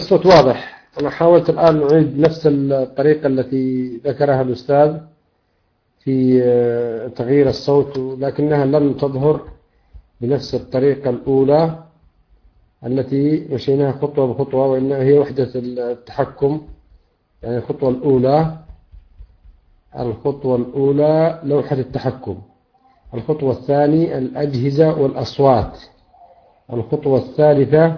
الصوت واضح. أنا حاولت الآن أعيد نفس الطريقة التي ذكرها الأستاذ في تغيير الصوت، لكنها لم تظهر بنفس الطريقة الأولى التي مشيناها خطوة بخطوة، وإنها هي وحدة التحكم. يعني الخطوة الأولى لوحة التحكم، الخطوة الثانية الأجهزة والأصوات، الخطوة الثالثة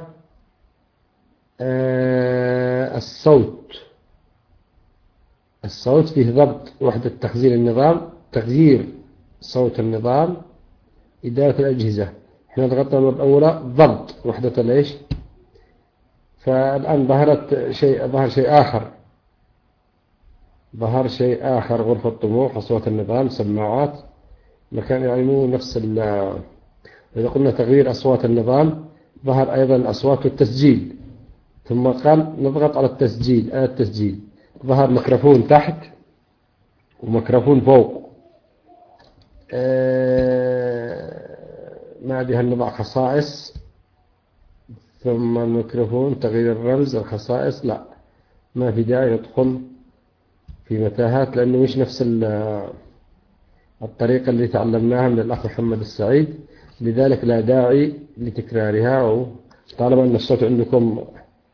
الصوت فيه ضبط وحدة تغيير صوت النظام، إدارة الأجهزة. احنا ضغطنا المرة الأولى ضبط وحدة الإيش، فالآن ظهر شيء آخر، غرفة طموح، أصوات النظام، سماعات، مكان يعني مو نفس إذا قلنا تغيير أصوات النظام ظهر أيضا أصوات التسجيل، ثم قال نضغط على التسجيل، ظهر ميكروفون تحت وميكروفون فوق. ما أدري هل نضع خصائص ثم الميكروفون، تغيير الرمز، الخصائص، لا ما في داعي ندخل في متاهات، لأنه مش نفس الطريقة اللي تعلمناها من الأخ محمد السعيد، لذلك لا داعي لتكرارها. طالما أن الصوت عندكم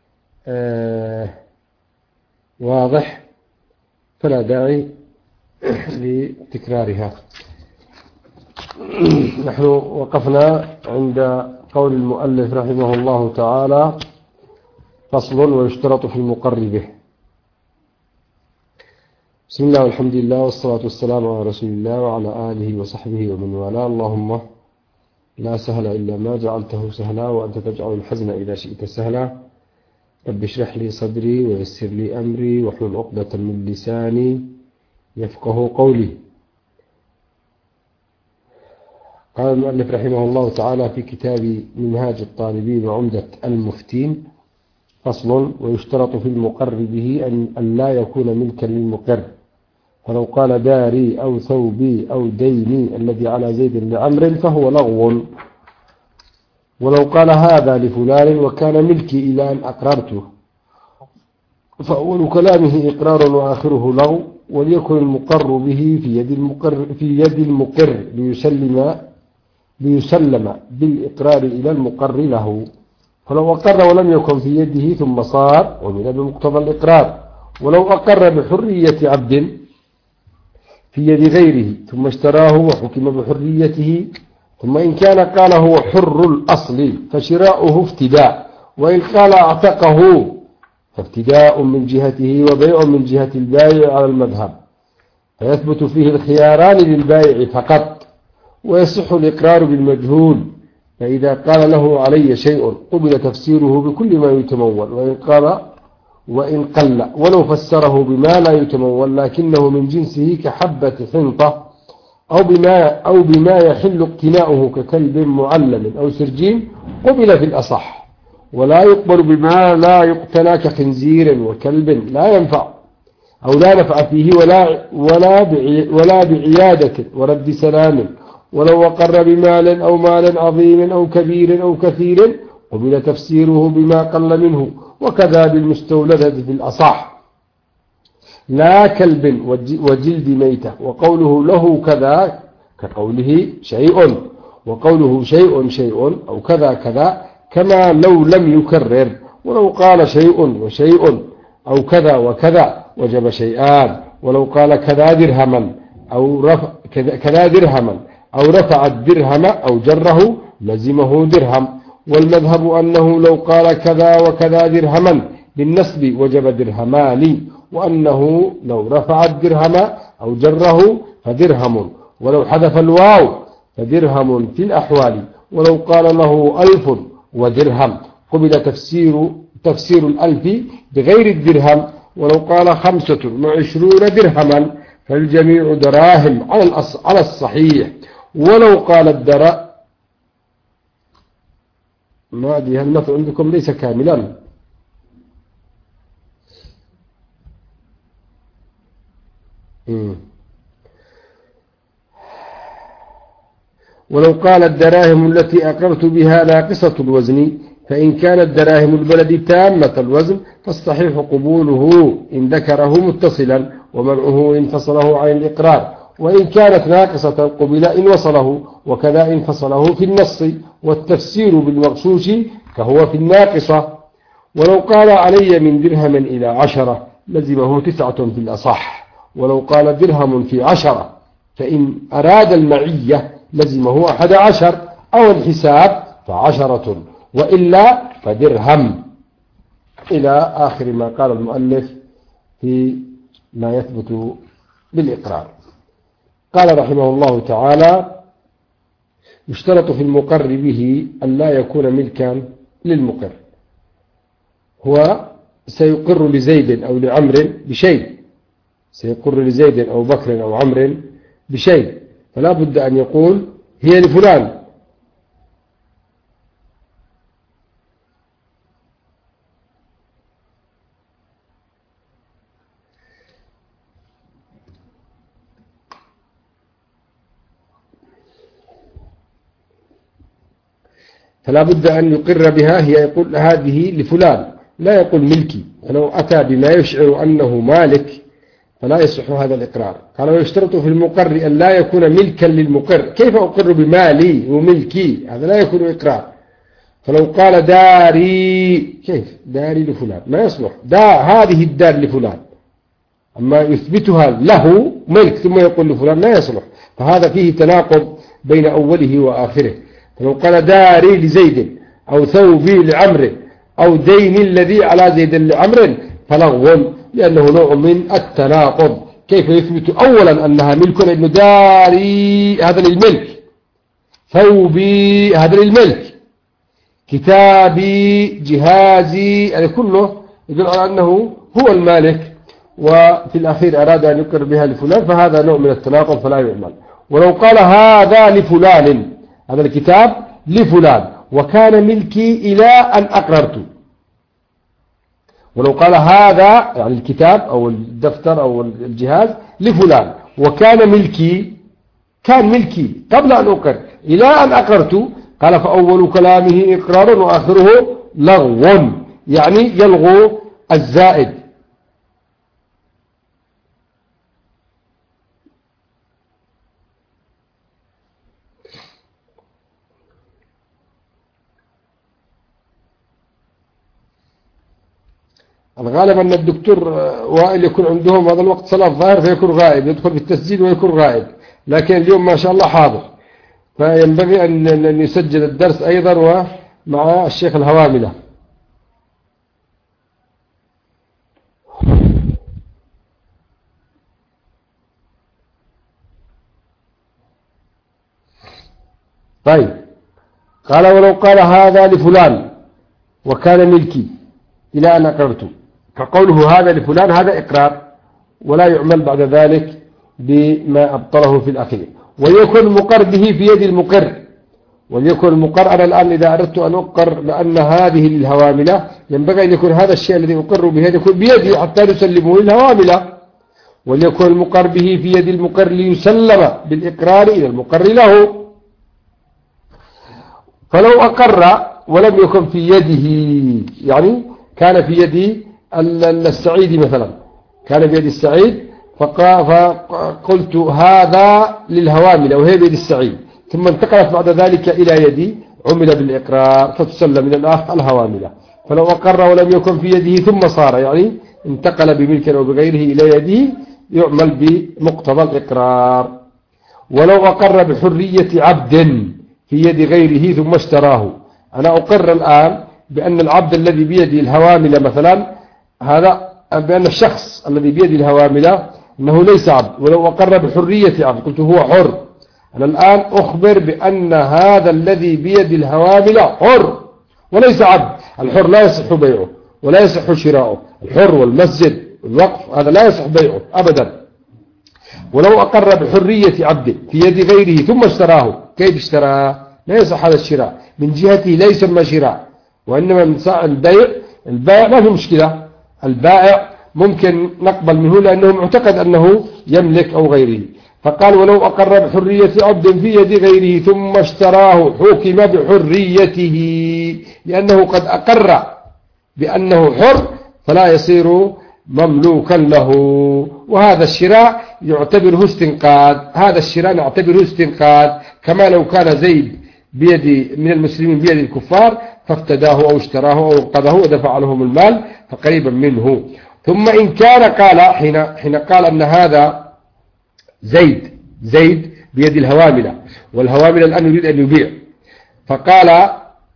واضح فلا داعي لتكرارها. نحن وقفنا عند قول المؤلف رحمه الله تعالى: فصل ويشترط في المقر به. بسم الله والحمد لله والصلاة والسلام على رسول الله وعلى آله وصحبه ومن والاه. اللهم لا سهل إلا ما جعلته سهلا وأنت تجعل الحزن إذا شئت سهلا. رب اشرح لي صدري ويسر لي أمري واحلل عقدة من لساني يفقه قولي. قال المؤلف رحمه الله تعالى في كتاب منهاج الطالبين وعمدة المفتين: فصل ويشترط في المقر به أن لا يكون ملكا للمقر، فلو قال داري أو ثوبي أو ديني الذي على زيد لعمر فهو لغو، ولو قال هذا لفلان وكان ملكي إلى أن أقررته فأول كلامه إقرار وآخره لغو، وليكن المقر به في يد المقر ليسلم بالإقرار إلى المقر له، فلو أقر ولم يكن في يده ثم صار عمل بمقتضى الإقرار. ولو أقر بحرية عبد في يد غيره ثم اشتراه وحكم بحريته، ثم إن كان قال هو حر الأصل فشراؤه افتداء، وإن قال اعتقه فافتداء من جهته وبيع من جهة البائع على المذهب، فيثبت فيه الخياران للبائع فقط، ويصح الإقرار بالمجهول. فإذا قال له علي شيء قبل تفسيره بكل ما يتمول، وإن قل ولو فسره بما لا يتمول لكنه من جنسه كحبة حنطة أو بما يحل اقتناؤه ككلب معلم أو سرجين قبل في الأصح، ولا يقبل بما لا يقتنى كخنزير وكلب لا ينفع أو لا نفع فيه ولا بعيادة ورد سلام. ولو وقر بمال أو مال عظيم أو كبير أو كثير قبل تفسيره بما قل منه، وكذا بالمستولدة في الأصح، لا كلب وجلد ميتة. وقوله له كذا كقوله شيء، وقوله شيء أو كذا كذا، كما لو لم يكرر. ولو قال شيء وشيء أو كذا وكذا وجب شيئان. ولو قال كذا درهما أو رفع الدرهم أو جره لزمه درهم. والمذهب أنه لو قال كذا وكذا درهما بالنسب وجب درهمان، وأنه لو رفع الدرهم أو جره فدرهم، ولو حذف الواو فدرهم في الأحوال. ولو قال له 1000 ودرهم قبل تفسير 1000 بغير الدرهم. ولو قال 25 درهما فالجميع دراهم على الصحيح. ولو قال ما أدري النفع عندكم ليس كاملا. ولو قال الدراهم التي أقرت بها ناقصة الوزن فإن كانت دراهم البلد تامة الوزن فالصحيح قبوله إن ذكره متصلا ومنعه إن فصله عن الإقرار، وإن كانت ناقصة قبل إن وصله، وكذا إن فصله في النص، والتفسير بالمغشوش كهو في الناقصة. ولو قال علي من درهم إلى 10 لزمه 9 في الأصح، ولو قال درهم في 10 فإن أراد المعية لزمه 11 أو الحساب ف10 وإلا فدرهم، إلى آخر ما قال المؤلف في ما يثبت بالإقرار. قال رحمه الله تعالى: يشترط في المقر به أن لا يكون ملكا للمقر. هو سيقر لزيد أو لعمر بشيء، سيقر لزيد أو بكر أو عمر بشيء، فلا بد أن يقول هي لفلان. فلا بد أن يقر بها، هي يقول هذه لفلان، لا يقول ملكي. فلو أتى بما يشعر أنه مالك فلا يصح هذا الإقرار. قال: ويشترط في المقر أن لا يكون ملكا للمقر. كيف أقر بمالي وملكي؟ هذا لا يكون إقرار. فلو قال داري، كيف داري لفلان؟ ما يصلح. هذه الدار لفلان، أما يثبتها له ملك ثم يقول لفلان لا يصلح، فهذا فيه تناقض بين أوله وآخره. فلو قال داري لزيد أو ثوبي لعمر أو دين الذي على زيد لعمر فلغو، لأنه نوع من التناقض. كيف يثبت أولا أنها ملك؟ لأنه داري هذا للملك، ثوبي هذا للملك، كتابي جهازي، يعني كله يدل على أنه هو المالك، وفي الأخير أراد أن يقر بها لفلان، فهذا نوع من التناقض فلا يعمل. ولو قال هذا لفلان، هذا الكتاب لفلان وكان ملكي إلى أن أقررت. ولو قال هذا يعني الكتاب أو الدفتر أو الجهاز لفلان وكان ملكي، كان ملكي قبل أن أقر إلى أن أقررت، قال: فأول كلامه إقرار وآخره لغو، يعني يلغو الزائد. الغالب أن الدكتور وائل يكون عندهم هذا الوقت صلاة ظاهر فيكون غائب، يدخل بالتسجيل ويكون غائب، لكن اليوم ما شاء الله حاضر، فينبغي أن يسجل الدرس أيضا ومع الشيخ الهواملة. طيب، قال: ولو قال هذا لفلان وكان ملكي إلى أن أقررت، فقوله هذا لفلان هذا إقرار، ولا يعمل بعد ذلك بما أبطله في الأخير. ويكون المقر به في يد المقر، وليكن المقر. أنا الآن إذا أردت أن أقر لأن هذه للهواملة، ينبغي أن يكون هذا الشيء الذي أقر به يكون بيدي حتى نسلمه للهواملة. وليكن المقر به في يد المقر ليسلم بالإقرار إلى المقر له. فلو أقر ولم يكن في يده، يعني كان في يد السعيد مثلا، كان بيد السعيد فقلت هذا للهوامل وهي بيد السعيد، ثم انتقلت بعد ذلك إلى يدي، عمل بالإقرار فتسلم من الآخر الهواملة. فلو أقر ولم يكن في يده ثم صار، يعني انتقل بملك أو بغيره إلى يده، يعمل بمقتضى الإقرار. ولو أقر بحرية عبد في يد غيره ثم اشتراه، أنا أقر الآن بأن العبد الذي بيده الهوامل مثلا، هذا بأن الشخص الذي بيده الهوامل أنه ليس عبد. ولو أقر بحرية عبد قلت هو حر، أنا الآن أخبر بأن هذا الذي بيد الهوامل حر وليس عبد. الحر لا يصح بيعه ولا يصح شراؤه، الحر والمسجد والوقف هذا لا يصح بيعه أبدا. ولو أقر بحرية عبد في يد غيره ثم اشتراه، كيف اشتراه؟ لا يصح هذا الشراء، من جهته لا يسمى شراء، وإنما من البائع ما في مشكلة، البائع ممكن نقبل منه لأنه معتقد أنه يملك أو غيره. فقال ولو أقر بحرية عبد في يد غيره ثم اشتراه حكم بحريته، لأنه قد أقر بأنه حر فلا يصير مملوكا له. وهذا الشراء يعتبره استنقاذ، هذا الشراء نعتبره استنقاذ، كما لو كان زيد بيد من المسلمين بيد الكفار فافتداه أو اشتراه أو انقذه ودفع لهم المال فقريبا منه. ثم إن كان قال حين قال أن هذا زيد بيد الهواملة، والهواملة الآن يريد أن يبيع، فقال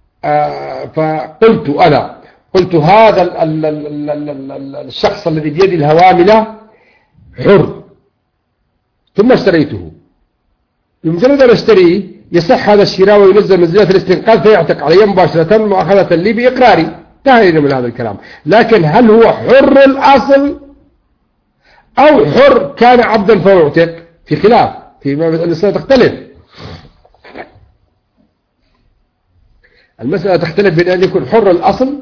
فقلت أنا هذا الشخص الذي بيد الهواملة حر ثم اشتريته، بمجرد أن اشتريه يصح هذا الشراء وينزل منزلة الاستنقاذ فيعتق علي مباشرة مؤاخذة لي بإقراري، انتهينا من هذا الكلام. لكن هل هو حر الأصل أو حر كان عبدا فيعتق؟ في خلاف، في المسألة تختلف. المسألة تختلف بين أن يكون حر الأصل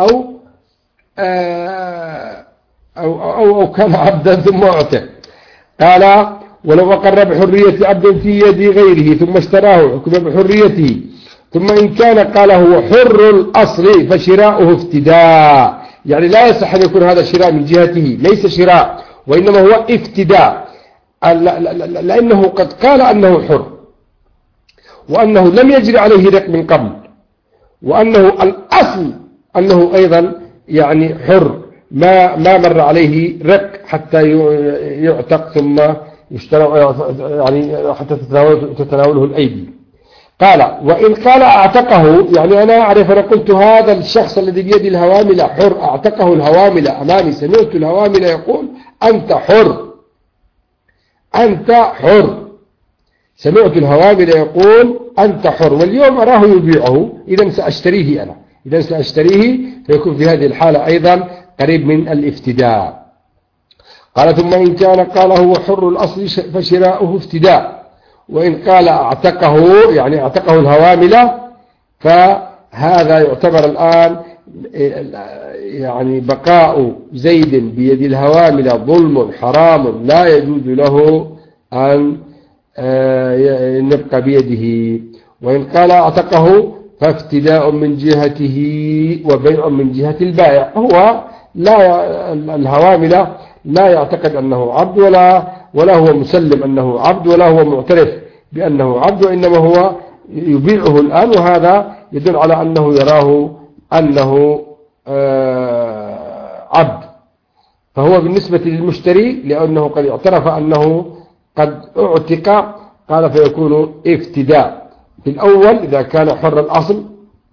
أو كان عبدا ثم اعتق. قال ولو أقر بحرية عبد في يد غيره ثم اشتراه حكم بحريته. ثم إن كان قال هو حر الأصل فشراؤه افتداء، يعني لا يصح أن يكون هذا الشراء من جهته، ليس شراء وإنما هو افتداء، لأنه قد قال أنه حر وأنه لم يجري عليه رق من قبل، وأنه الأصل أنه أيضا يعني حر ما مر عليه رق حتى يعتق ثم يشترى، يعني حتى تتناوله الأيدي. قال وإن قال أعتقه، يعني أنا أعرف، أنا قلت هذا الشخص الذي بيد الهوامل حر، أعتقه الهوامل أمامي، سمعت الهوامل يقول أنت حر، أنت حر، سمعت الهوامل يقول أنت حر، واليوم أراه يبيعه، إذا سأشتريه أنا، إذا سأشتريه فيكون في هذه الحالة أيضا قريب من الافتداء. قال ثم إن كان قال هو حر الأصل فشراؤه افتداء، وإن قال أعتقه، يعني أعتقه الهواملة، فهذا يعتبر الآن يعني بقاء زيد بيد الهواملة ظلم حرام لا يجوز له أن نبقى بيده. وإن قال أعتقه فافتداء من جهته وبيع من جهة البائع. هو لا، الهواملة لا يعتقد أنه عبد ولا هو مسلم أنه عبد ولا هو معترف بأنه عبد، وإنما هو يبيعه الآن، وهذا يدل على أنه يراه أنه عبد. فهو بالنسبة للمشتري لأنه قد اعترف أنه قد اعتق، قال فيكون افتداء. في الأول إذا كان حر الأصل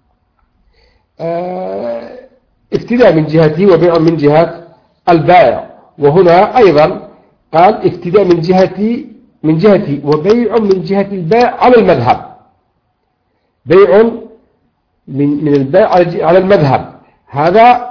افتداء من جهته وبيع من جهة البائع، وهنا أيضا قال افتداء من جهتي وبيع من جهة البائع على المذهب، بيع من البائع على المذهب، هذا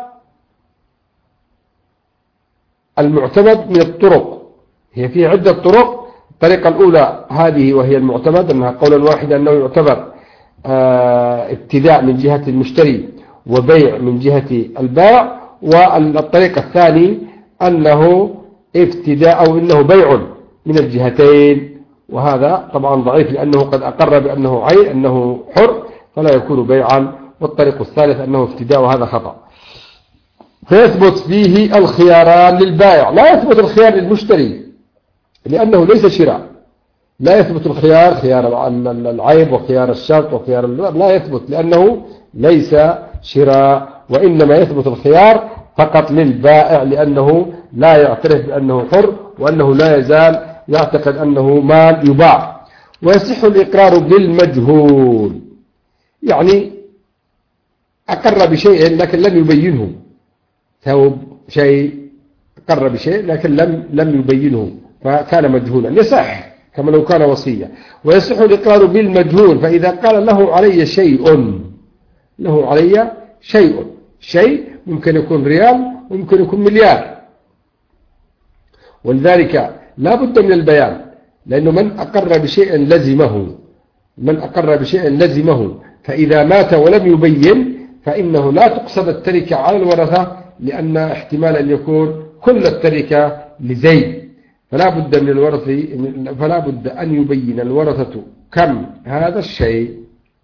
المعتمد من الطرق. هي فيه عدة طرق. الطريقة الأولى هذه وهي المعتمد، أنها قولا واحدا أنه يعتبر ابتداء من جهة المشتري وبيع من جهة البائع. والطريقة الثانية أنه افتداء أو إنه بيع من الجهتين، وهذا طبعا ضعيف لأنه قد أقر بأنه عين أنه حر فلا يكون بيعا. والطريق الثالث أنه افتداء، وهذا خطأ. فيثبت فيه الخياران للبائع، لا يثبت الخيار للمشتري لأنه ليس شراء، لا يثبت الخيار، خيار العيب وخيار الشرط وخيار لا يثبت لأنه ليس شراء، وإنما يثبت الخيار فقط للبائع لأنه لا يعترف بأنه حر وأنه لا يزال يعتقد أنه مال يباع. ويصح الإقرار بالمجهول، يعني أقر بشيء لكن لم يبينه، ثوب شيء أقر بشيء لكن لم يبينه فكان مجهولا، يصح كما لو كان وصية. ويصح الإقرار بالمجهول، فإذا قال له علي شيء ممكن يكون ريال وممكن يكون مليار، ولذلك لا بد من البيان، لأنه من أقر بشيء لزمه، فإذا مات ولم يبين فإنه لا تقصد التركة على الورثة، لأن احتمال أن يكون كل التركة لزيد، فلا بد أن يبين الورثة كم هذا الشيء.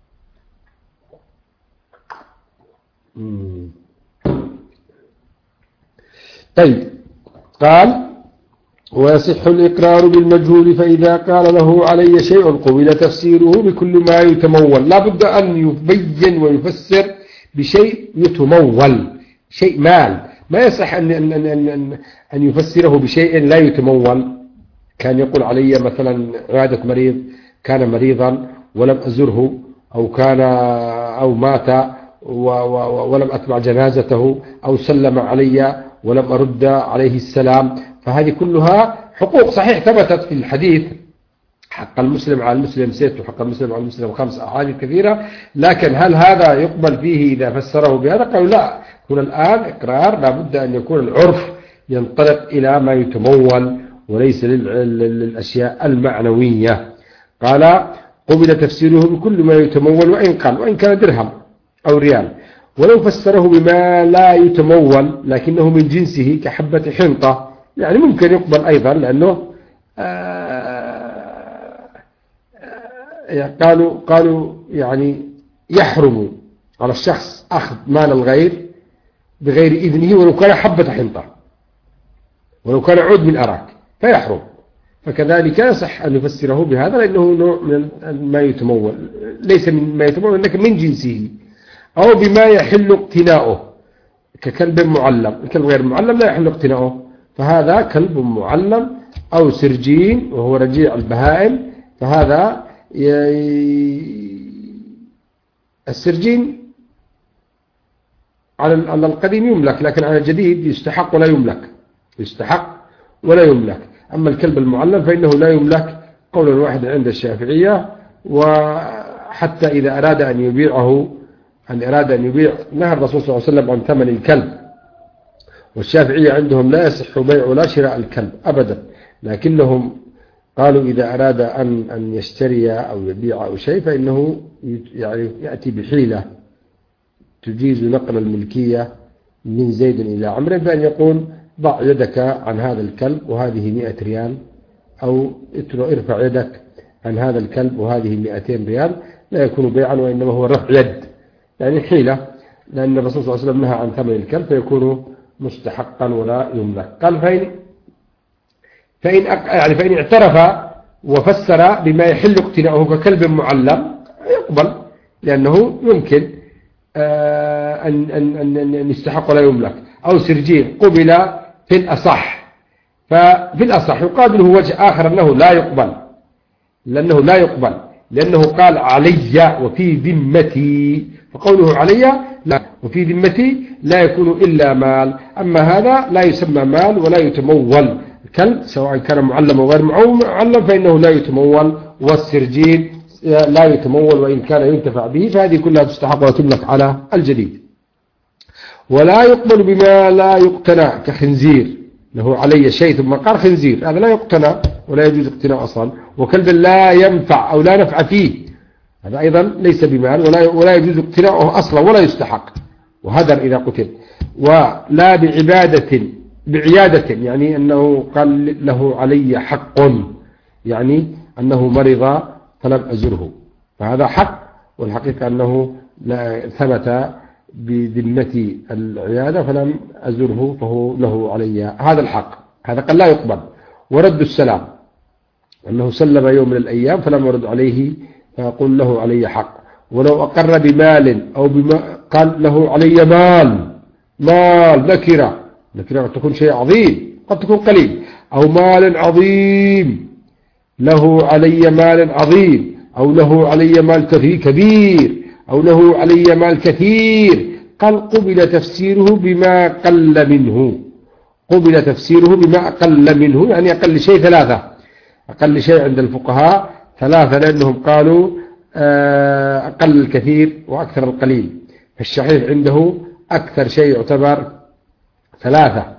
طيب، قال ويصح الإقرار بالمجهول فإذا قال له علي شيء قبل تفسيره بكل ما يتمول. لا بد أن يبين ويفسر بشيء يتمول، شيء مال. ما يصح أن يفسره بشيء لا يتمول. كان يقول علي مثلا عيادة مريض، كان مريضا ولم أزره، أو مات ولم أتبع جنازته، أو سلم علي ولم أرد عليه السلام. فهذه كلها حقوق صحيح ثبتت في الحديث، حق المسلم على المسلم ست، وحق المسلم على المسلم 5 أحاديث كثيرة. لكن هل هذا يقبل فيه إذا فسره بهذا؟ قالوا لا، هنا الآن إقرار لابد أن يكون العرف ينطلق إلى ما يتمول وليس للأشياء المعنوية. قال قبل تفسيره بكل ما يتمول وإن كان درهم أو ريال. ولو فسره بما لا يتمول لكنه من جنسه كحبة حنطة، يعني ممكن يقبل أيضا، لأنه قالوا يعني يحرم على الشخص أخذ مال الغير بغير إذنه ولو كان حبة حنطة، ولو كان عود من أراك فيحرم. فكذلك يصح أن يفسره بهذا، لأنه نوع من ما يتمول، ليس من ما يتمول لكن من جنسه، أو بما يحل اقتناؤه ككلب معلم. الكلب غير معلم لا يحل اقتناؤه، فهذا كلب معلم، أو سرجين وهو رجيع البهائم. فهذا السرجين على القديم يملك، لكن على الجديد يستحق ولا يملك، يستحق ولا يملك. أما الكلب المعلم فإنه لا يملك قولا واحدا عند الشافعية. وحتى إذا أراد أن يبيعه، نهى الرسول صلى الله عليه وسلم عن ثمن الكلب، والشافعية عندهم لا يصح بيع ولا شراء الكلب أبدا، لكنهم قالوا إذا أراد أن يشتري أو يبيع أو شيء فإنه يعني يأتي بحيلة تجيز نقل الملكية من زيد إلى عمرو، بأن يقول ضع يدك عن هذا الكلب وهذه 100 ريال، أو ارفع يدك عن هذا الكلب وهذه 200 ريال. لا يكون بيعا وإنما هو رفع يد، يعني حيلة، لأن الرسول صلى الله عليه وسلم نهى عن ثمن الكلب فيكون مستحقا ولا يملك. قال فإن اعترف وفسر بما يحل اقتناؤه ككلب معلم يقبل، لأنه يمكن أن يستحق ولا يملك. أو سرجين قبل في الأصح، ففي الأصح يقابله وجه آخر أنه لا يقبل، لأنه قال علي وفي ذمتي، فقوله علي لا وفي ذمتي لا يكون إلا مال. أما هذا لا يسمى مال ولا يتمول. الكلب سواء كان معلم أو غير معلم فإنه لا يتمول، والسرجين لا يتمول وإن كان ينتفع به، فهذه كلها تستحق وتملك على الجديد. ولا يقبل بما لا يقتنى كخنزير، له علي شيء ثم قال خنزير، هذا لا يقتنى ولا يجوز اقتناء أصلا. وكلب لا ينفع أو لا نفع فيه، هذا أيضا ليس بمال ولا يجوز اقتناؤه أصلا ولا يستحق، وهدر إذا قتل. ولا بعيادة، يعني أنه قال له علي حق، يعني أنه مرض فلم أزره، فهذا حق، والحقيقة أنه ثبت بذمة العيادة فلم أزره فهو له علي هذا الحق، هذا قال لا يقبل. ورد السلام، أنه سلم يوم من الأيام فلم يرد عليه فيقول له علي حق. ولو أقر بمال أو قال له علي مال نكرة قد تكون شيء عظيم، قد تكون قليل، أو مال عظيم، له علي مال عظيم، أو له علي مال كبير، أو له علي مال كثير، قال قبل تفسيره بما قل منه، يعني أقل شيء 3، أقل شيء عند الفقهاء 3، لأنهم قالوا أقل الكثير وأكثر القليل. فالشحيح عنده أكثر شيء يعتبر 3،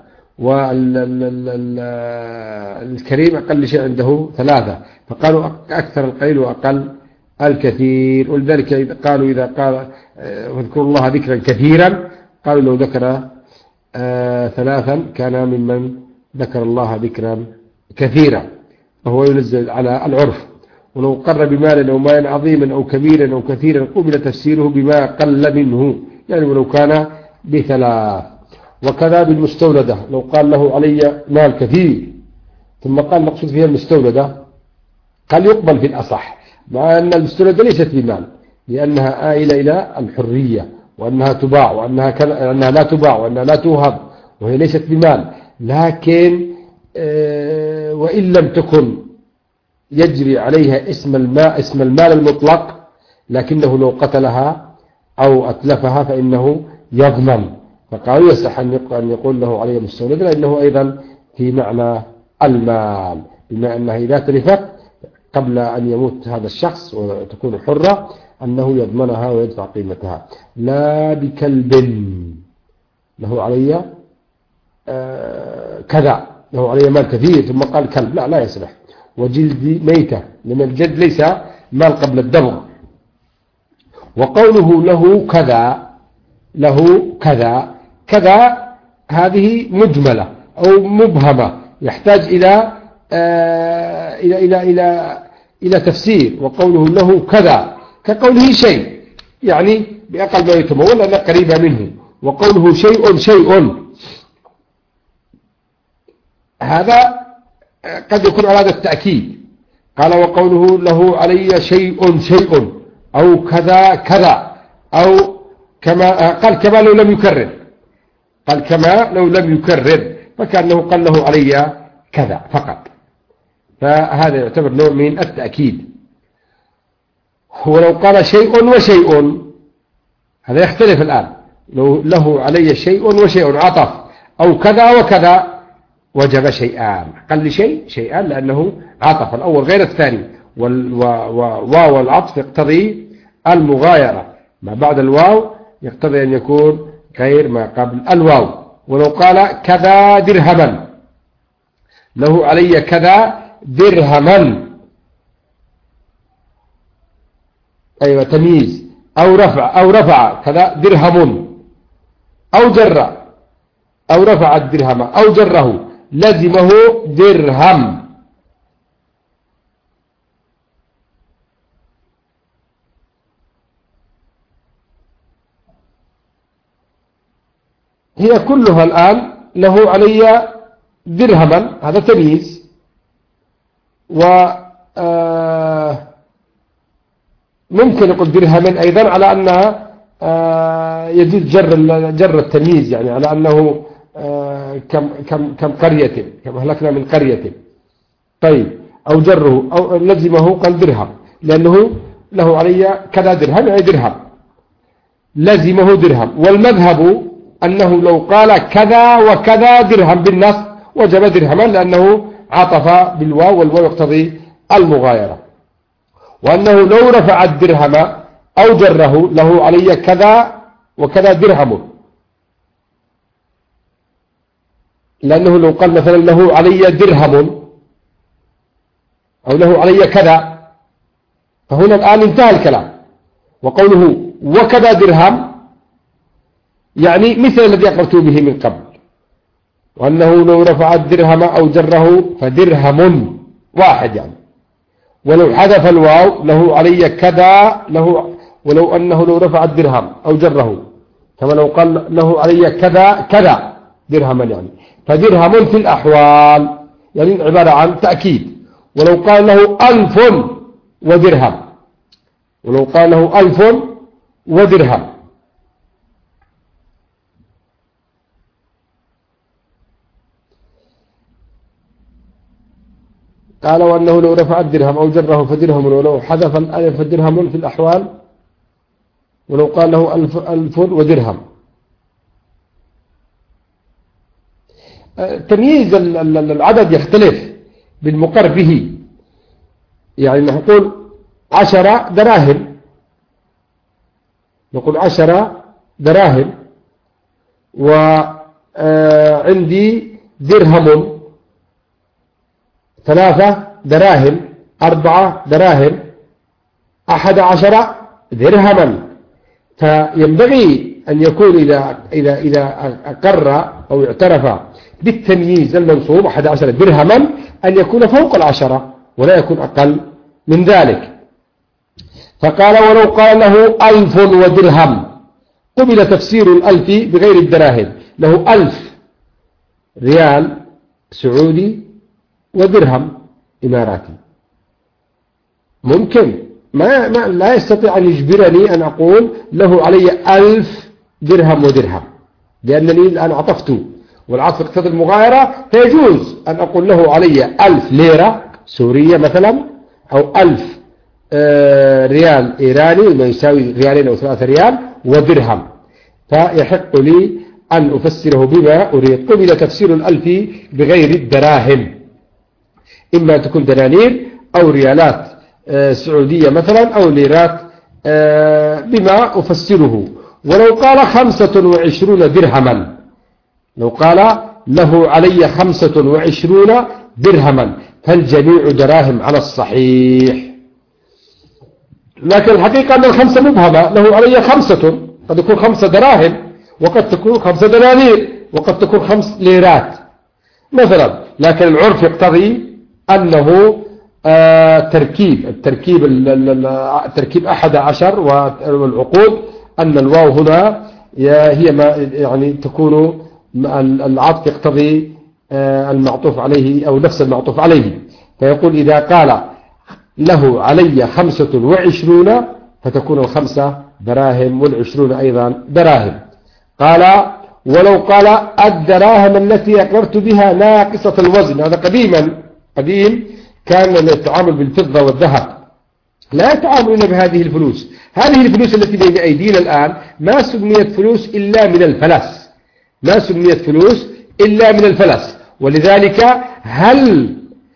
والكريم أقل شيء عنده 3، فقالوا أكثر القليل وأقل الكثير. ولذلك قالوا إذا قال واذكروا الله ذكرا كثيرا، قالوا لو ذكر 3 كان ممن ذكر الله ذكرا كثيرة فهو ينزل على العرف. ولو قر بمال أو مال عظيما أو كبيرا أو كثيرا قبل تفسيره بما قل منه، يعني ولو كان بثلاث. وكذا بالمستولدة، لو قال له علي مال كثير ثم قال مقصود فيها المستولدة، قال يقبل في الأصح، مع أن المستولدة ليست بمال لأنها آئلة إلى الحرية، وأنها تباع، وأنها لا تباع، وأنها لا توهب، وهي ليست بمال. لكن وإن لم تكن يجري عليها اسم المال المطلق، لكنه لو قتلها أو أتلفها فإنه يضمن. فقالوا يصح أن يقول له علي مستولد، لأنه أيضا في معنى المال، بما أنها إذا تلفت قبل أن يموت هذا الشخص وتكون حرة أنه يضمنها ويدفع قيمتها. لا بكلب له علي كذا، له علي مال كثير ثم قال كلب، لا يصلح. وجلد ميتة، لأن الجلد ليس مال قبل الدمغ. وقوله له كذا هذه مجملة أو مبهمة، يحتاج إلى تفسير. وقوله له كذا كقوله شيء، يعني بأقل ما يتمول أنها قريبة منه. وقوله شيء هذا قد يكون على هذا التأكيد. قال وقوله له علي شيء أو كذا أو كما لو لم يكرر، فكأنه قال له علي كذا فقط، فهذا يعتبر نوع من التأكيد. ولو قال شيء وشيء هذا يختلف الآن. لو له علي شيء وشيء عطف، أو كذا وكذا وجب شيئان. قال لي شيئان لأنه عطف الأول غير الثاني، والواو العطف يقتضي المغايرة، ما بعد الواو يقتضي أن يكون غير ما قبل الواو. ولو قال كذا درهما، له علي كذا درهما، أيوة تمييز. أو رفع كذا درهم، أو جر، أو رفع الدرهم أو جره لزمه درهم. هي كلها الآن له علي درهما، هذا تمييز. ممكن يقول درهما أيضا على أنها يجوز جر التمييز، يعني على أنه كم قرية، كم أهلكنا من قرية. طيب أو جره أو لزمه قال درهم، لأنه له علي كذا درهم، يعني درهم لزمه درهم. والمذهب أنه لو قال كذا وكذا درهم بالنص وجب درهما، لأنه عطف بالواو، والواو يقتضي المغايرة. وأنه لو رفع الدرهم أو جره له علي كذا وكذا درهم، لأنه لو قال مثلا له علي درهم أو له علي كذا، فهنا الآن انتهى الكلام. وقوله وكذا درهم يعني مثل الذي أقرت به من قبل. وأنه لو رفع الدرهم أو جره فدرهم واحد يعني. ولو حذف الواو له علي كذا ولو أنه لو رفع الدرهم أو جره، كما لو قال له علي كذا درهما، يعني فدرهم في الأحوال يعني عبارة عن تأكيد. ولو قال له 1000 ودرهم، ولو قال له 1000 ودرهم، قال وأنه لو رفع الدرهم أو جره فدرهم، ولو حذف الألف فدرهم في الأحوال. ولو قال له 1000 ودرهم. تمييز العدد يختلف بالمقر به، يعني نقول 10 دراهم، نقول 10 دراهم، وعندي درهم، 3 دراهم، 4 دراهم، 11 درهما. فينبغي أن يكون إذا أقر أو اعترف بالتمييز المنصوب 11 درهما أن يكون فوق 10 ولا يكون أقل من ذلك. فقال ولو قال له 1000 ودرهم قبل تفسير 1000 بغير الدراهم، له 1000 ريال سعودي ودرهم إماراتي، ممكن ما لا يستطيع أن يجبرني أن أقول له علي 1000 درهم ودرهم، لأنني الآن عطفته والعطف اقتضى المغايرة، فيجوز أن أقول له علي 1000 ليرة سورية مثلا، أو 1000 ريال إيراني ما يساوي ريالين أو 3 ريال ودرهم، فيحق لي أن أفسره بما أريد. قبل تفسير 1000 بغير الدراهم، إما أن تكون دنانير أو ريالات سعودية مثلا أو ليرات بما أفسره. ولو قال 25 درهما، لو قال له علي 25 درهما فالجميع دراهم على الصحيح، لكن الحقيقة أن الخمسة مبهمة، له علي 5، قد يكون 5 دراهم وقد تكون 5 دنانير وقد تكون 5 ليرات مثلا، لكن العرف يقتضي أنه التركيب 11 والعقود، أن الواو هنا هي ما يعني تكون العطف يقتضي المعطوف عليه أو نفس المعطوف عليه، فيقول إذا قال له علي 25 فتكون 5 دراهم والعشرون أيضا دراهم. قال ولو قال الدراهم التي أقررت بها ناقصة الوزن، هذا قديم كان التعامل بالفضة والذهب، لا يتعاملون بهذه الفلوس. هذه الفلوس التي بين أيدينا الآن ما سميت فلوس إلا من الفلس، ما سميت فلوس إلا من الفلس، ولذلك هل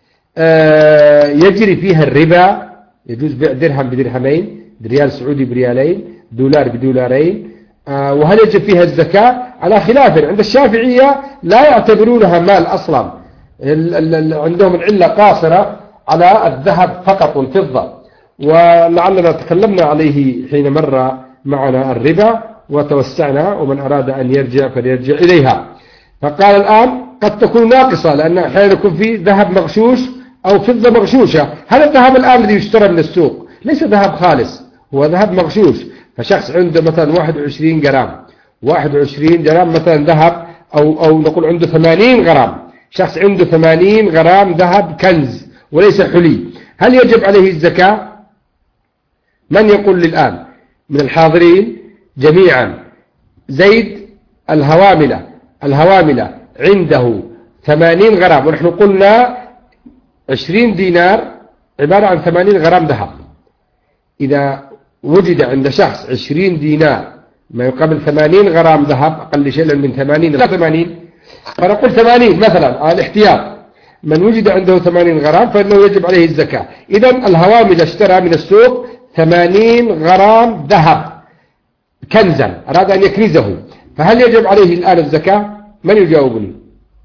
يجري فيها الربا؟ يجوز بيع درهم بدرهمين، ريال سعودي بريالين، دولار بدولارين، وهل يجب فيها الزكاة؟ على خلاف عند الشافعية، لا يعتبرونها مال أصلا، عندهم العلة قاصرة على الذهب فقط والفضة، ولعلنا تكلمنا عليه حين مر معنا الربا وتوسعنا، ومن أراد أن يرجع فليرجع إليها. فقال الآن قد تكون ناقصة، لأن أحيانا يكون في ذهب مغشوش أو فضة مغشوشة. هذا الذهب الآن الذي يشترى من السوق ليس ذهب خالص، هو ذهب مغشوش. فشخص عنده مثلا 21 جرام مثلا ذهب، أو نقول عنده 80 غرام، شخص عنده 80 غرام ذهب كنز وليس حلي، هل يجب عليه الزكاة؟ من يقول لي الآن من الحاضرين جميعا؟ زيد الهواملة عنده 80 غرام، ونحن قلنا 20 دينار عبارة عن 80 غرام ذهب. إذا وجد عند شخص 20 دينار ما يقابل 80 غرام ذهب، أقل شيء من 80 إلى 80، فنقول 80 مثلا على الاحتياط، من وجد عنده 80 غرام فإنه يجب عليه الزكاة. إذا الهوامل اشترى من السوق 80 غرام ذهب كنزا، أراد أن يكنزه، فهل يجب عليه الآن الزكاة؟ من يجاوبني؟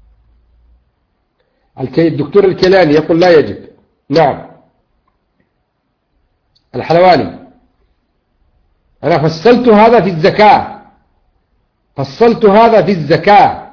الدكتور الكيلاني يقول لا يجب. نعم. الحلواني أنا فصلت هذا في الزكاة.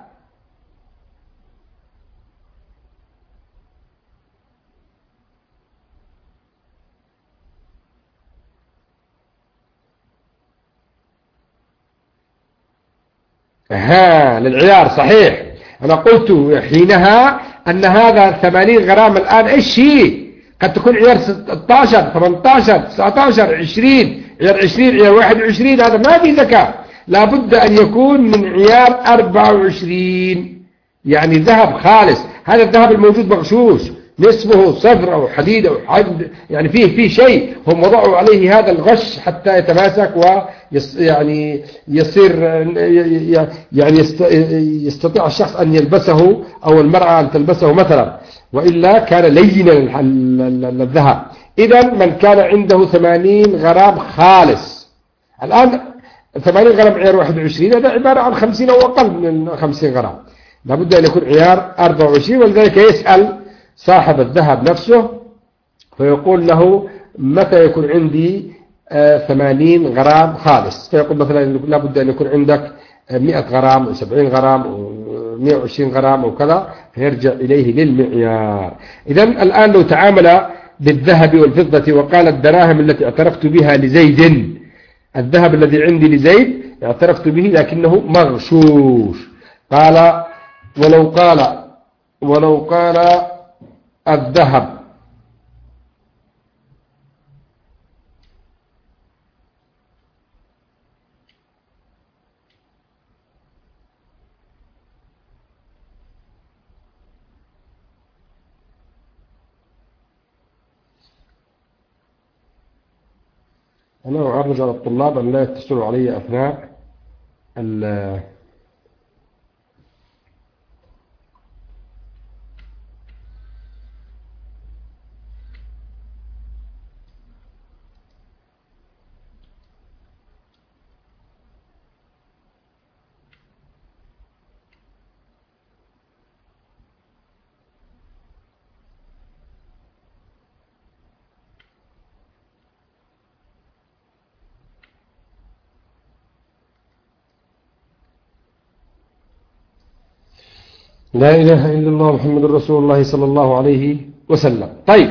للعيار صحيح. أنا قلت حينها أن هذا 80 غرام الآن إيش هي؟ قد تكون عيار 16 18 19 20 عيار 20 عيار 21، هذا ما في زكاة، لابد أن يكون من عيار 24، يعني ذهب خالص. هذا الذهب الموجود مغشوش، نصفه صفر أو حديد أو حد، يعني فيه شيء هم وضعوا عليه هذا الغش حتى يتماسك ويعني يصير يعني يستطيع الشخص أن يلبسه أو المرأة أن تلبسه مثلا، وإلا كان لينا الذهب. إذا من كان عنده 80 غرام خالص، الآن 80 غرام عيار 21 هذا عبارة عن 50 أو أقل من 50 غرام، لابد أن يكون عيار 24، ولذلك يسأل صاحب الذهب نفسه فيقول له متى يكون عندي 80 غرام خالص، فيقول مثلا لابد أن يكون عندك 100 غرام و70 غرام 120 غرام أو كذا فيرجع إليه للمعيار. إذن الآن لو تعامل بالذهب والفضة وقال الدراهم التي اعترفت بها لزيد، الذهب الذي عندي لزيد اعترفت به لكنه مغشوش، قال ولو قال الذهب أنا أعرض على الطلاب أن لا يتصلوا علي أثناء لا إله إلا الله محمد رسول الله صلى الله عليه وسلم. طيب،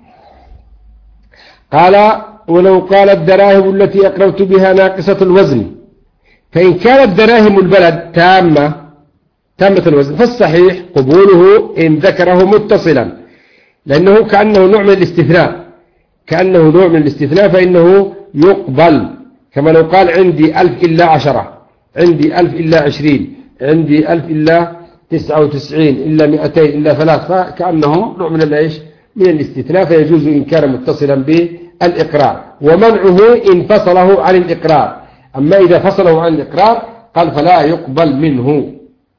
قال ولو قال الدراهم التي أقررت بها ناقصة الوزن، فإن كانت دراهم البلد تامة الوزن فالصحيح قبوله إن ذكره متصلا، لأنه كأنه نوع من الاستثناء، فإنه يقبل. كما لو قال عندي 1000 إلا 10، عندي 1000 إلا 20، عندي 1000 إلا 99 إلا 200 إلا 3، فكأنه نوع من الاستثناء، فيجوز إن كان متصلا بالإقرار، ومنعه إن فصله عن الإقرار. أما إذا فصله عن الإقرار قال فلا يقبل منه،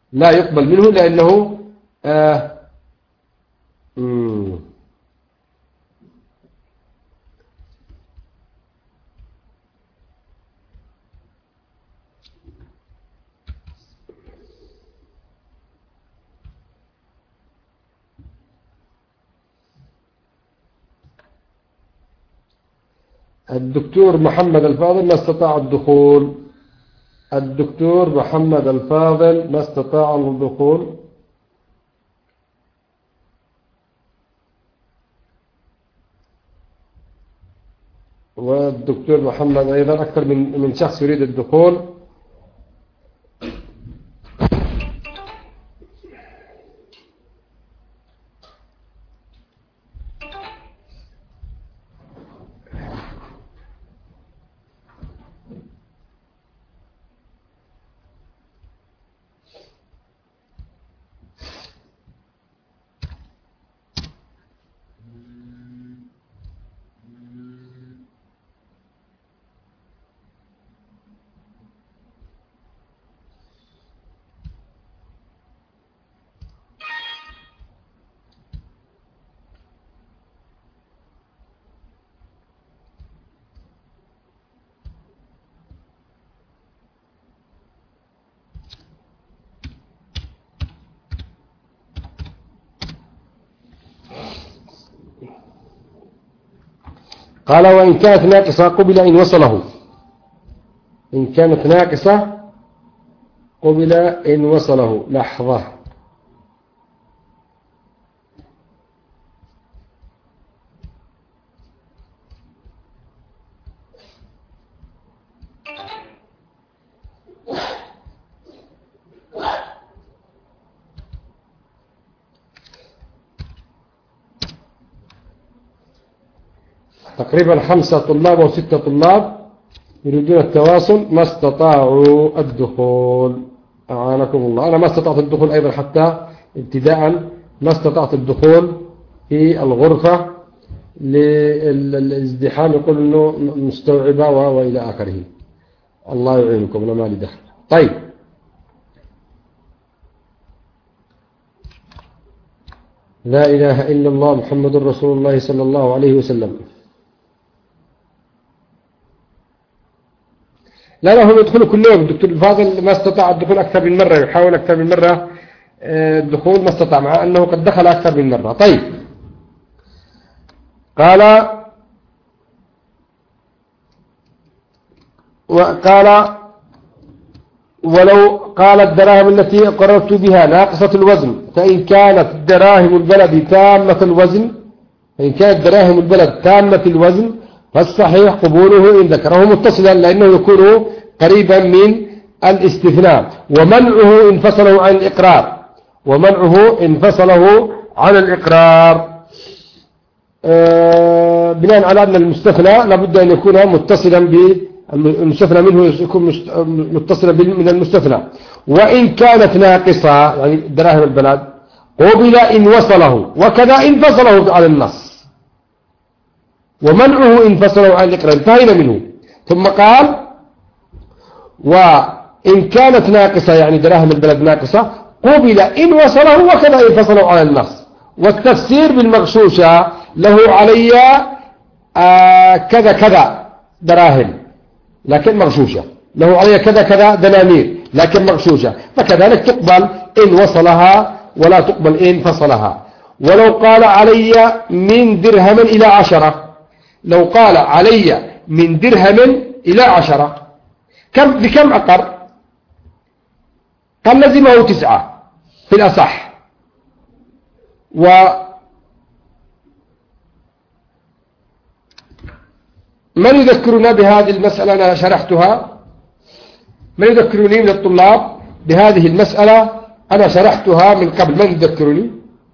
لأنه الدكتور محمد الفاضل ما استطاع الدخول. والدكتور محمد أيضا أكثر من شخص يريد الدخول. قال وإن كانت ناقصة قبل إن وصله. لحظة. تقريبا 5 طلاب أو 6 طلاب يريدون التواصل، ما استطاعوا الدخول. أعانكم الله. أنا ما استطعت الدخول أيضا، حتى ابتداء ما استطعت الدخول في الغرفة للازدحام، يقول أنه مستوعبة وإلى آخره. الله يعينكم، أنا ما لي دخل. طيب، لا إله إلا الله محمد رسول الله صلى الله عليه وسلم. لا هم يدخلوا كل يوم. الدكتور الفاضل ما استطاع الدخول أكثر من مرة، يحاول أكثر من مرة الدخول، ما استطاع، مع أنه قد دخل أكثر من مرة. طيب، قال ولو قال الدراهم التي قررت بها ناقصة الوزن، فإن كانت دراهم البلد تامة الوزن، فإن كانت دراهم البلد تامة الوزن فالصحيح قبوله إن ذكره متصلا، لأنه يكون قريبا من الاستثناء. ومنعه انفصله عن الإقرار، ومنعه انفصله عن الإقرار بناء على أن المستثنى لابد أن يكون متصلا بالمستثنى منه، يكون متصلا من المستثنى. وإن كانت ناقصة يعني دراهم البلد قبل إن وصله، وكذا إن فصله على النص. ومنعه انفصله عن الإقرار انتهينا منه. ثم قال وإن كانت ناقصة يعني دراهم البلد ناقصة قبل إن وصله، وكذا إن فصله على النص. والتفسير بالمغشوشة له علي كذا كذا دراهم لكن مغشوشة، له علي كذا كذا دنانير لكن مغشوشة، فكذلك تقبل إن وصلها ولا تقبل إن فصلها. ولو قال علي من درهم إلى 10، لو قال علي من درهم إلى 10 بكم أقر؟ قال لزمه 9 في الأصح. من يذكرنا بهذه المسألة؟ أنا شرحتها. من يذكرني من الطلاب بهذه المسألة؟ أنا شرحتها من قبل. من يذكرني؟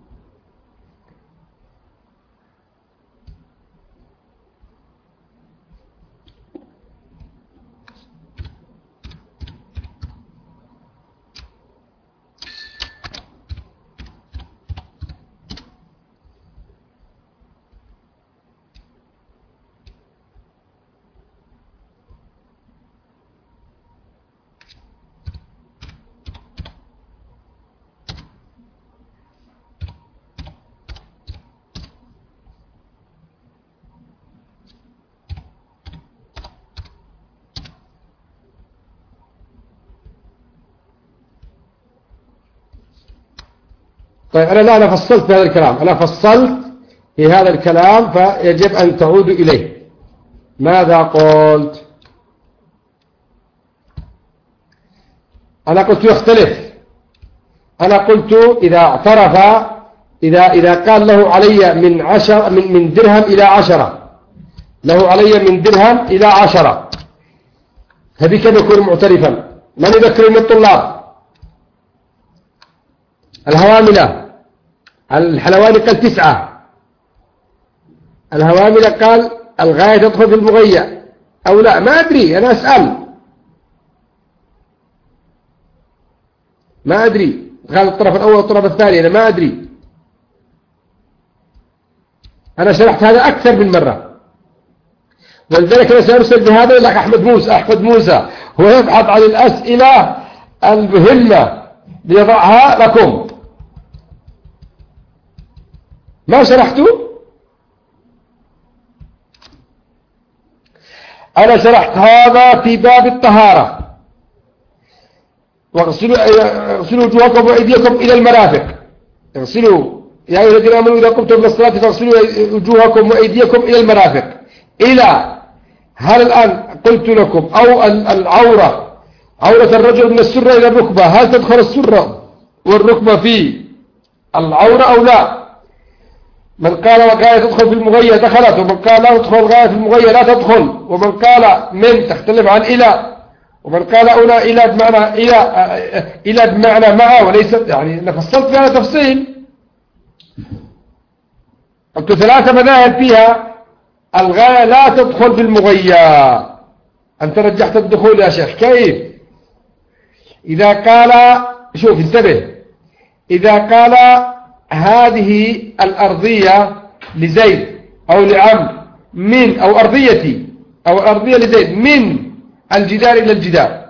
طيب أنا فصلت في هذا الكلام، أنا فصلت في هذا الكلام، فيجب أن تعودوا إليه. ماذا قلت؟ أنا قلت يختلف. أنا قلت إذا اعترف، إذا قال له علي من درهم إلى 10، له علي من درهم إلى 10، هذه كم يكون معترفا؟ من يذكر من الطلاب؟ الهواملة، الحلواني قال 9، الهواملة قال الغاية تدخل في المغيّة أو لا، ما أدري، أنا أسأل، ما أدري، قال الطرف الأول والطرف الثاني، أنا ما أدري. أنا شرحت هذا أكثر من مرة، ولذلك أنا سأرسل بهذا إلى أحمد موسى هو يبحث عن الأسئلة المهمة ليضعها لكم. ما شرحته؟ أنا شرحت هذا في باب الطهارة. واغسلوا وجوهكم وأيديكم إلى المرافق. اغسلوا يا أيها الذين آمنوا إذا قمتم إلى الصلاة فاغسلوا وجوهكم وأيديكم إلى المرافق. إلى، هل الآن قلت لكم أو العورة، عورة الرجل من السرة إلى الركبة، هل تدخل السرة والركبة في العورة أو لا؟ من قال الغاية تدخل في المغيّة دخلت، ومن قال لا تدخل الغاية في المغيّة لا تدخل، ومن قال من تختلف عن إلى، ومن قال هنا إلى بمعنى إلى بمعنى مع، وليس يعني أنا فصلت فيها تفصيل. قلت 3 مذاهب فيها الغاية لا تدخل في المغيّة. أنت رجحت الدخول يا شيخ، كيف؟ إذا قال، شوف انتبه، إذا قال هذه الأرضية لزيد أو لعمر من، أو أرضيتي أو الأرضية لزيد من الجدار إلى الجدار،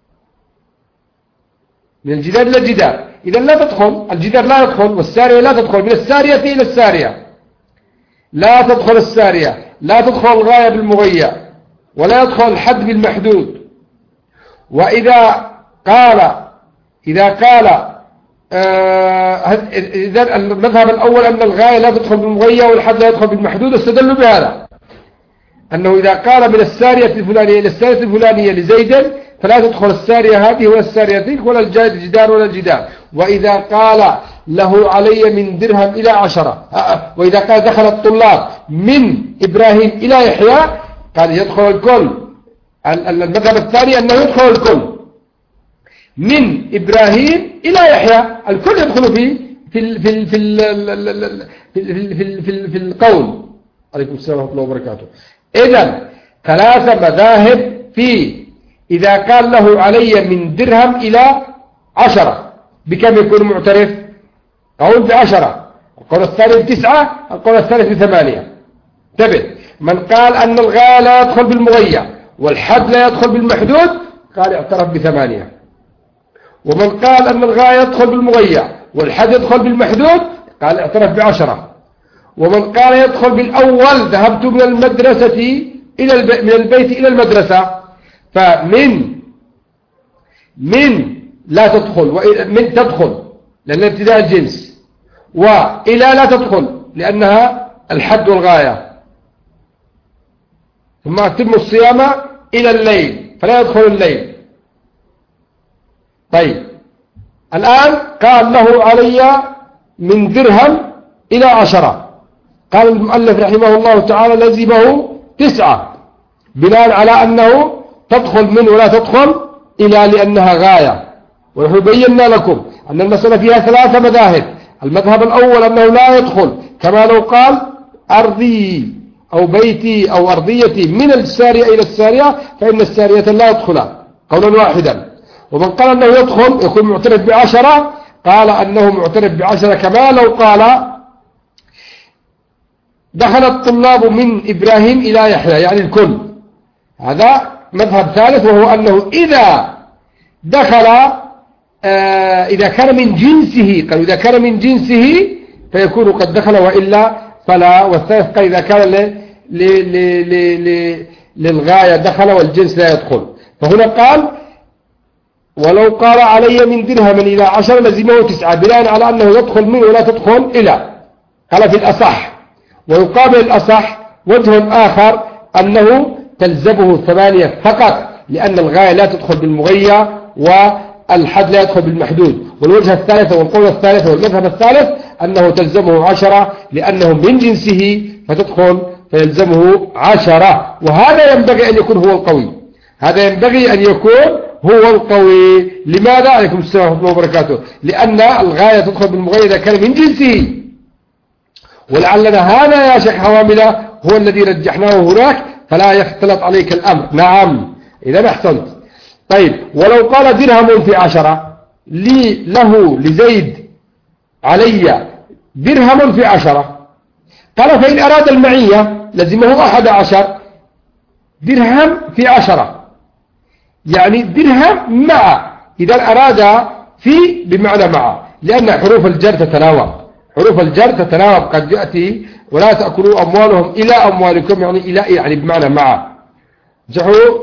من الجدار إلى الجدار، إذا لا تدخل الجدار، لا يدخل، والسارية لا تدخل، من السارية إلى السارية لا تدخل السارية، لا تدخل الغاية بالمغيّة، ولا يدخل الحد بالمحدود. وإذا قال إذا المذهب الأول أن الغاية لا تدخل بالمغيّة والحد لا يدخل بالمحدود، استدلوا بهذا أنه إذا قال من السارية الفلانية إلى السارية الفلانية لزيد فلا تدخل السارية هذه ولا السارية تلك ولا الجدار ولا الجدار. وإذا قال له علي من درهم إلى 10 وإذا قال دخل الطلاب من إبراهيم إلى يحيى قال يدخل الكل. المذهب الثاني أنه يدخل الكل من إبراهيم إلى يحيى، الكل يدخل في القول. عليكم السلام ورحمة الله وبركاته. إذن 3 مذاهب في إذا قال له علي من درهم إلى 10 بكم يكون معترف؟ قول ب10، القول الثاني ب9، القول الثالث ب8. انتبه، من قال أن الغاية لا يدخل بالمغية والحد لا يدخل بالمحدود قال اعترف ب8. ومن قال أن الغاية يدخل بالمغية والحد يدخل بالمحدود قال اعترف ب10. ومن قال يدخل بالأول ذهبت من المدرسة من البيت إلى المدرسة، فمن لا تدخل ومن تدخل لأن ابتداء الجنس، وإلى لا تدخل لأنها الحد والغاية، ثم أتم الصيام إلى الليل فلا يدخل الليل. طيب الآن قال له علي من درهم إلى 10، قال المؤلف رحمه الله تعالى لزمه 9 بناء على أنه تدخل من ولا تدخل إلى لأنها غاية. ونحن بينا لكم أن المسألة فيها 3 مذاهب. المذهب الأول أنه لا يدخل كما لو قال أرضي أو بيتي أو أرضيتي من السارية إلى السارية فإن السارية لا يدخل قولا واحدا. ومن قال أنه يدخل يكون معترف ب10 قال أنه معترف ب10 كما لو قال دخل الطلاب من إبراهيم إلى يحيى يعني الكل. هذا مذهب ثالث وهو أنه إذا دخل إذا كان من جنسه، قالوا إذا كان من جنسه فيكون قد دخل وإلا فلا. والثالث قال إذا كان للغاية دخل والجنس لا يدخل. فهنا قال ولو قال علي من درهم إلى 10 لزمه 9 بناء على أنه يدخل من ولا تدخل إلى. قال في الأصح. ويقابل الأصح وجه آخر أنه تلزمه 8 فقط لأن الغاية لا تدخل بالمغية والحد لا يدخل بالمحدود. والوجه الثالث والقول الثالث والمذهب الثالث أنه تلزمه 10 لأنه من جنسه فتدخل فيلزمه 10. وهذا ينبغي أن يكون هو القوي، هذا ينبغي أن يكون هو القوي. لماذا؟ عليكم السلام ورحمة الله وبركاته. لأن الغاية تدخل بالمغية إذا كان من جنسه. ولعلنا هذا يا شيخ حواملة هو الذي رجحناه هناك فلا يختلط عليك الأمر. نعم إذا أحسنت. طيب ولو قال درهم في 10 له لزيد علي درهم في 10، قال فإن أراد المعية لزمه 11 درهم في 10، يعني درهم مع. إذا أراد في بمعنى مع لأن حروف الجر تتناوب، حروف الجر تتناوب قد يأتي ولا تأكلوا أموالهم إلى أموالكم يعني إلى يعني بمعنى مع. جحوا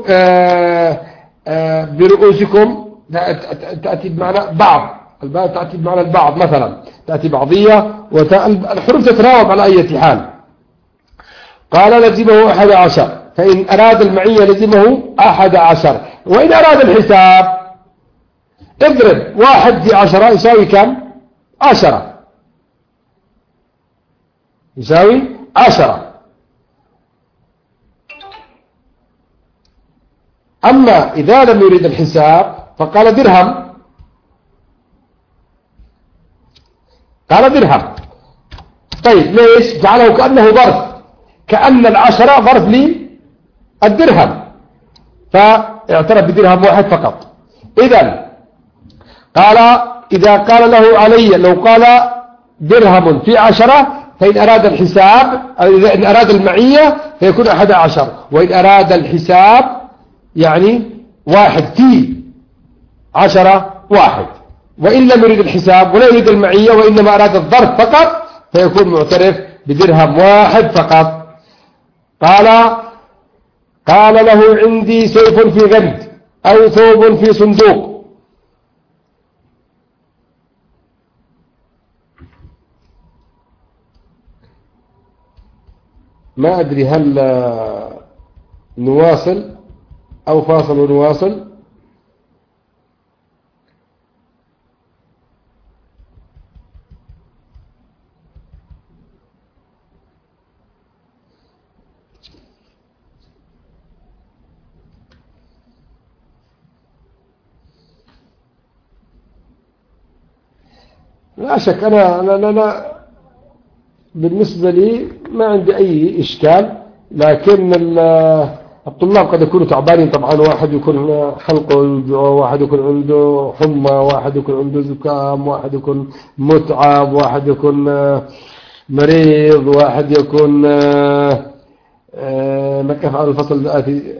برؤوسكم تأتي بمعنى بعض، الباء تأتي بمعنى البعض مثلا، تأتي بعضية الحروف تتناوب على أي حال. قال لزمه 11 فإن أراد المعية لزمه 11. وإن أراد الحساب اضرب 1 في 10 يساوي كم؟ 10 يساوي 10. أما إذا لم يريد الحساب فقال درهم، قال درهم. طيب ليش؟ جعله كأنه ظرف، كأن 10 ظرف للدرهم فاعترف بدرهم 1 فقط. إذن قال إذا قال له علي لو قال درهم في 10 فإن أراد الحساب إن أراد المعية فيكون 11. وإن أراد الحساب يعني 1 في 10 1. وإن لم يريد الحساب ولا يريد المعية وإنما أراد الظرف فقط فيكون معترف بدرهم 1 فقط. قال له عندي سيف في غد أو ثوب في صندوق. ما أدري هل نواصل أو فاصل ونواصل. لا شك أنا بالنسبة لي ما عندي أي إشكال، لكن الطلاب قد يكونوا تعبانين طبعا، واحد يكون حلقه واحد يكون عنده حمى، واحد يكون عنده زكام، واحد يكون متعب، واحد يكون مريض، واحد يكون نقف على الفصل الآتي.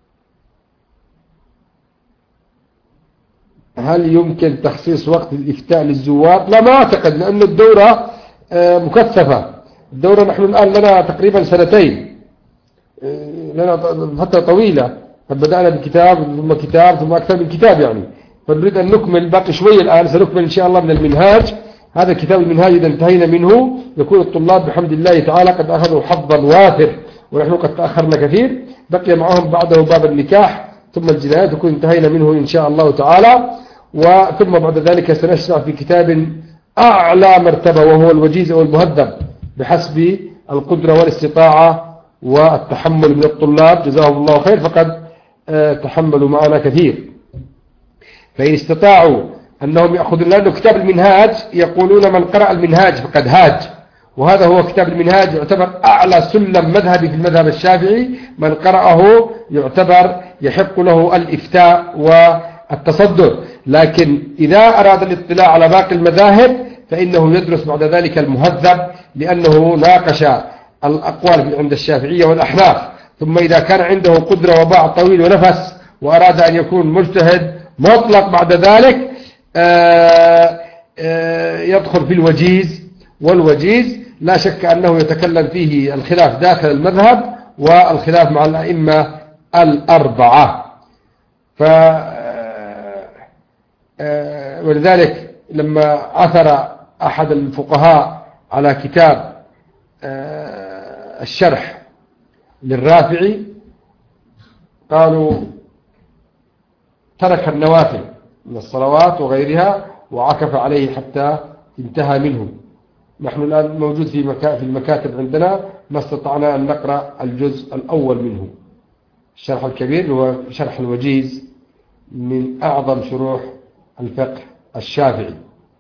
هل يمكن تخصيص وقت الإفتاء للزوار؟ لا، ما أعتقد، لأن الدورة مكثفة. الدورة نحن الآن لنا تقريبا سنتين، لنا فترة طويلة، بدأنا بكتاب ثم كتاب ثم أكثر من كتاب يعني، فنريد أن نكمل، باقي شوية الآن سنكمل إن شاء الله من المنهاج. هذا كتاب المنهاج إذا انتهينا منه يكون الطلاب بحمد الله تعالى قد أخذوا حظا وافر، ونحن قد تأخرنا كثير. بقي معهم بعده باب النكاح ثم الجنايات، يكون انتهينا منه إن شاء الله تعالى. وثم بعد ذلك سنشرع في كتاب أعلى مرتبة وهو الوجيز أو المهذب بحسب القدرة والاستطاعة والتحمل من الطلاب جزاهم الله خير، فقد تحملوا معنا كثير. فإن استطاعوا أنهم يأخذون، لأنه كتاب المنهاج يقولون من قرأ المنهاج فقد هاج، وهذا هو كتاب المنهاج يعتبر أعلى سلم مذهبي في المذهب الشافعي، من قرأه يعتبر يحق له الإفتاء والتصدر. لكن إذا أراد الاطلاع على باقي المذاهب فإنه يدرس بعد ذلك المهذب، لأنه ناقش الأقوال عند الشافعية والأحناف. ثم إذا كان عنده قدرة وباع طويل ونفس وأراد أن يكون مجتهد مطلق بعد ذلك يدخل في الوجيز. والوجيز لا شك أنه يتكلم فيه الخلاف داخل المذهب والخلاف مع الأئمة الأربعة. ولذلك لما عثر أحد الفقهاء على كتاب الشرح للرافعي قالوا ترك النوافل من الصلوات وغيرها وعكف عليه حتى انتهى منه. نحن الآن موجود في المكاتب عندنا، ما استطعنا أن نقرأ الجزء الأول منه، الشرح الكبير هو شرح الوجيز من أعظم شروح الفقه الشافعي.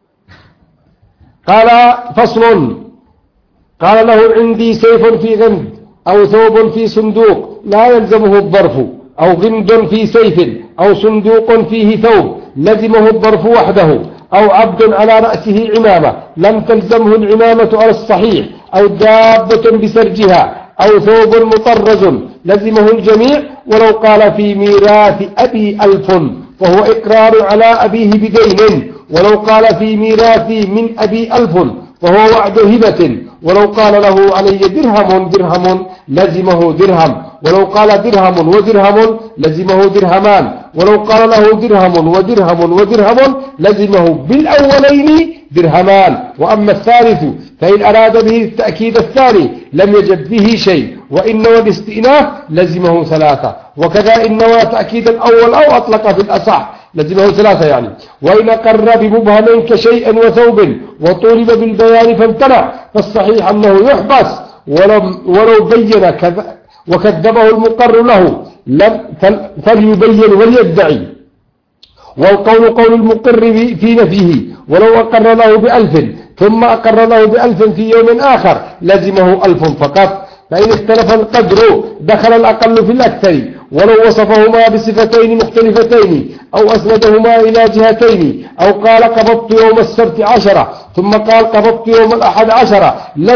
قال فصل: قال له عندي سيف في غند أو ثوب في صندوق لا يلزمه الظرف، أو غند في سيف أو صندوق فيه ثوب لزمه الظرف وحده، أو عبد على رأسه عمامة لم تلزمه العمامة على الصحيح، أو دابة بسرجها، أو ثوب مطرز لزمه الجميع، ولو قال في ميراث أبي 1000 فهو إقرار على أبيه بدين، ولو قال في ميراثي من أبي 1000 فهو وعد هبة، ولو قال له علي درهم لزمه درهم، ولو قال درهم ودرهم لزمه درهمان، ولو قال له درهم ودرهم لزمه بالأولين درهمان. وأما الثالث فإن أراد به التأكيد الثاني لم يجد به شيء، وإن نوى الاستئناف لزمه 3، وكذا إن نوى تأكيد الأول أو أطلق في الأصح لزمه 3 يعني. وإن أقر بمبهم كشيء وثوب وطولب بالبيان فامتنع، فالصحيح أنه يحبس ولو بين وكذبه المقر له فليبين وليدعي، والقول قول المقر في نفيه، ولو أقر له ب1000 ثم أقر له ب1000 في يوم آخر لزمه 1000 فقط. فإن اختلف القدر دخل الأقل في الأكثر، ولو وصفهما بصفتين مختلفتين أو أسندهما إلى جهتين، أو قال قبضت يوم السبت 10 ثم قال قبضت يوم الأحد 10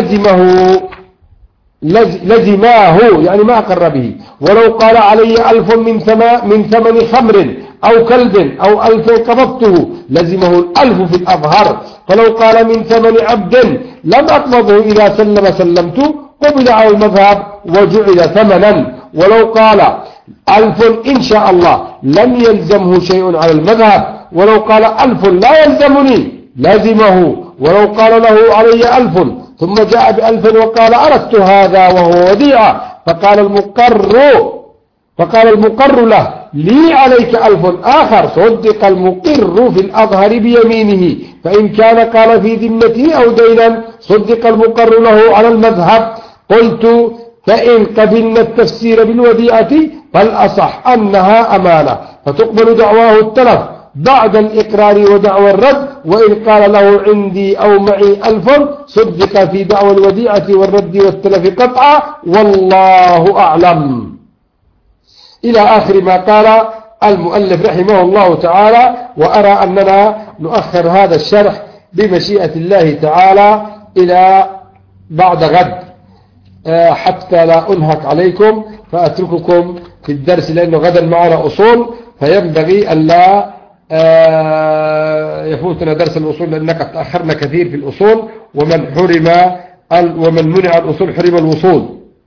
لزماه يعني ما أقر به. ولو قال علي 1000 من ثمن خمر أو كلب أو 1000 قبضته لزمه 1000 في الأظهر. فلو قال من ثمن عبد لم أقبضه إذا سلمت قبل على المذهب وجعل ثمنا. ولو قال 1000 إن شاء الله لم يلزمه شيء على المذهب، ولو قال 1000 لا يلزمني لزمه. ولو قال له علي 1000 ثم جاء ب1000 وقال أردت هذا وهو وديعة، فقال المقر له لي عليك 1000 آخر، صدق المقر في الأظهر بيمينه، فإن كان قال في ذمته أو دينا صدق المقر له على المذهب. قلت فإن قبلنا التفسير بالوديعة فالأصح أنها أمانة فتقبل دعواه التلف، بعد الإقرار ودعوى الرد، وإن قال له عندي أو معي 1000 صدق في دعوى الوديعة والرد والتلف قطعا والله أعلم، إلى آخر ما قال المؤلف رحمه الله تعالى. وأرى أننا نؤخر هذا الشرح بمشيئة الله تعالى إلى بعد غد حتى لا أنهك عليكم، فأترككم في الدرس لأنه غدا معنا أصول، فينبغي أن لا يفوتنا درس الأصول لأنك تأخرنا كثير في الأصول، ومن منع الأصول حرم الوصول.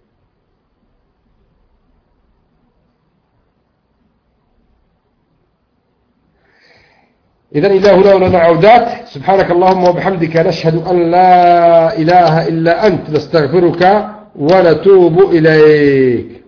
إذن إلى هنا ولنا عودات. سبحانك اللهم وبحمدك، نشهد أن لا إله إلا أنت، نستغفرك ونتوب إليك.